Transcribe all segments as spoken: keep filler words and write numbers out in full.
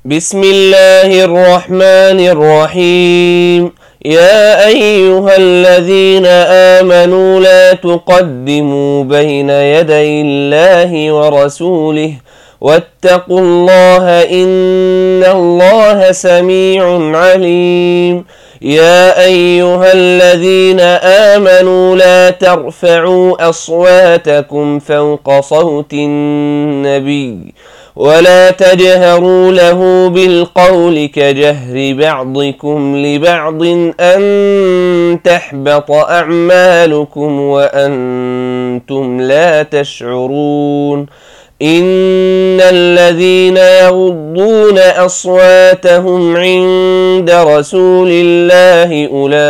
بسم الله الرحمن الرحيم. يا أيها الذين آمنوا لا تقدموا بين يدي الله ورسوله واتقوا الله إن الله سميع عليم. يا أيها الذين آمنوا لا ترفعوا أصواتكم فوق صوت النبي ولا تجهروا له بالقول كجهر بعضكم لبعض أن تحبط أعمالكم وأنتم لا تشعرون. إن الذين يغضون أصواتهم عند رسول الله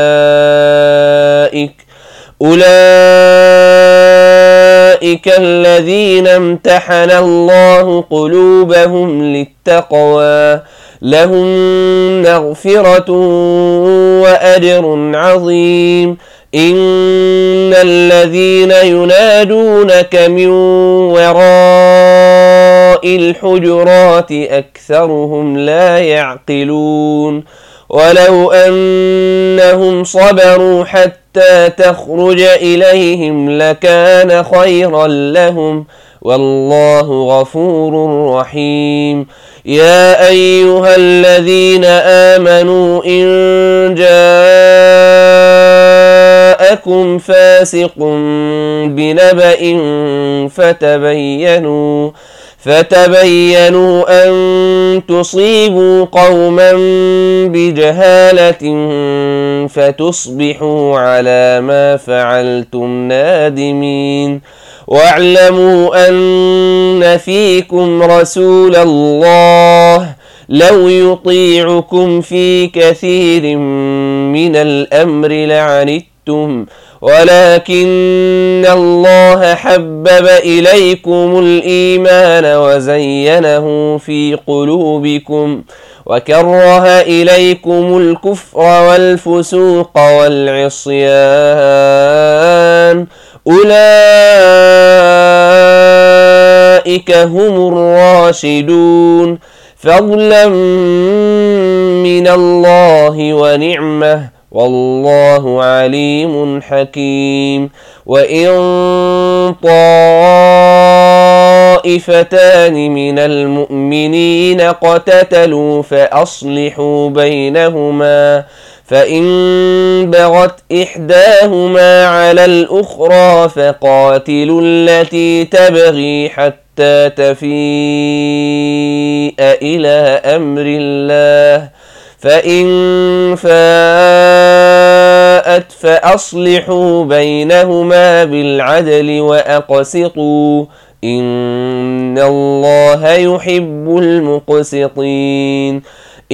أولئك أولئك الذين امتحن الله قلوبهم للتقوى لهم مغفرة وأجر عظيم. إن الذين ينادونك من وراء الحجرات أكثرهم لا يعقلون. ولو أنهم صبروا حتى تخرج إليهم لكان خيرا لهم والله غفور رحيم. يا أيها الذين آمنوا إن جاءكم فاسق بنبأ فتبينوا فتبينوا أن تصيبوا قوما بجهالة فتصبحوا على ما فعلتم نادمين. واعلموا أن فيكم رسول الله لو يطيعكم في كثير من الأمر لعنتم ولكن الله حبب إليكم الإيمان وزينه في قلوبكم وكره إليكم الكفر والفسوق والعصيان أولئك هم الراشدون فضلا من الله ونعمه والله عليم حكيم. وإن طائفتان من المؤمنين اقتتلوا فأصلحوا بينهما فإن بغت إحداهما على الأخرى فقاتلوا التي تبغي حتى تفيء إلى أمر الله فإن فاءت فأصلحوا بينهما بالعدل وأقسطوا إن الله يحب المقسطين.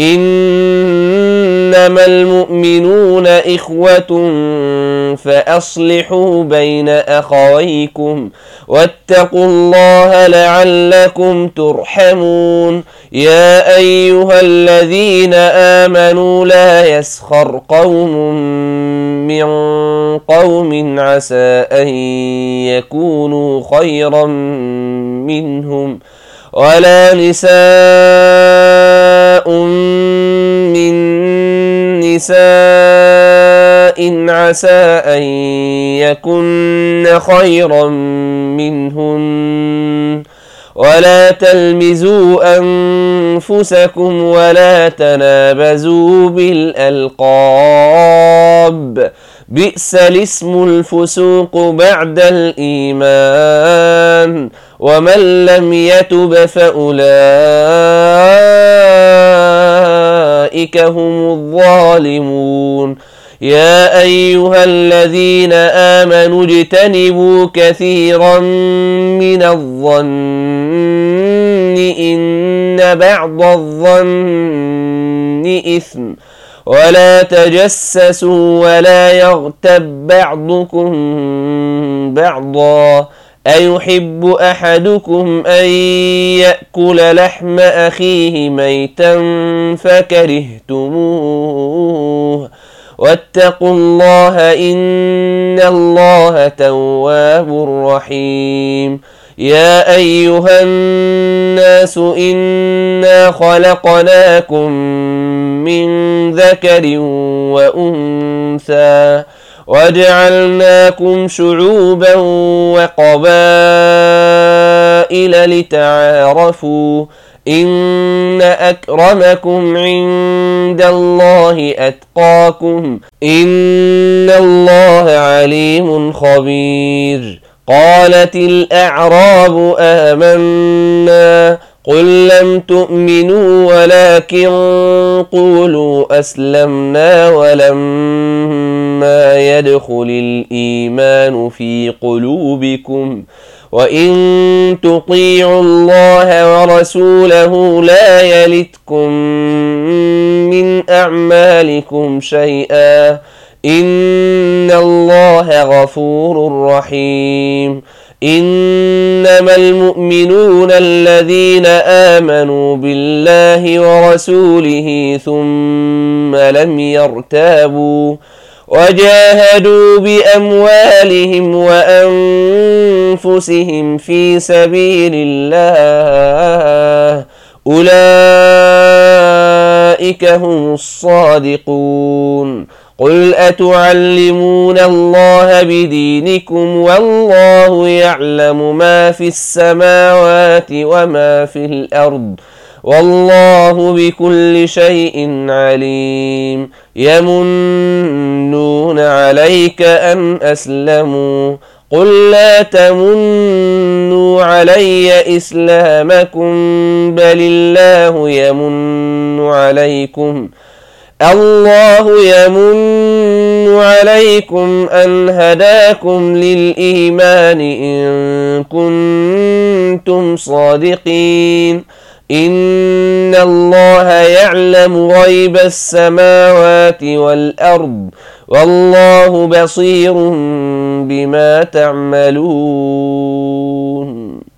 إنما المؤمنون إخوة فأصلحوا بين أخويكم واتقوا الله لعلكم ترحمون. يا أيها الذين آمنوا لا يسخر قوم من قوم عسى أن يكونوا خيرا منهم ولا نساء من نساء عسى أن يكن خيرا منهن ولا تلمزوا أنفسكم ولا تنابزوا بالألقاب بئس الاسم الفسوق بعد الإيمان ومن لم يتب فأولئك هم الظالمون. يا أيها الذين آمنوا اجتنبوا كثيرا من الظن إن بعض الظن إثم ولا تجسسوا ولا يغتب بعضكم بعضا أيحب أحدكم أن يأكل لحم أخيه ميتا فكرهتموه واتقوا الله إن الله تواب رحيم. يا أيها الناس إنا خلقناكم من ذكر وأنثى وجعلناكم شعوبا وقبائل لتعارفوا إن أكرمكم عند الله أتقاكم إن الله عليم خبير. قالت الأعراب آمنا قل لم تؤمنوا ولكن قولوا أسلمنا ولما يدخل الإيمان في قلوبكم وإن تطيعوا الله ورسوله لا يلتكم من أعمالكم شيئا إن الله غفور رحيم. إنما المؤمنون الذين آمنوا بالله ورسوله ثم لم يرتابوا وجاهدوا بأموالهم وأنفسهم في سبيل الله أولئك هم الصادقون. قل أتعلمون الله بدينكم والله يعلم ما في السماوات وما في الأرض والله بكل شيء عليم. يمنون عليك أن أسلموا قل لا تمنوا علي إسلامكم بل الله يمن عليكم الله يمن عليكم أن هداكم للإيمان إن كنتم صادقين. إن الله يعلم غيب السماوات والأرض والله بصير بما تعملون.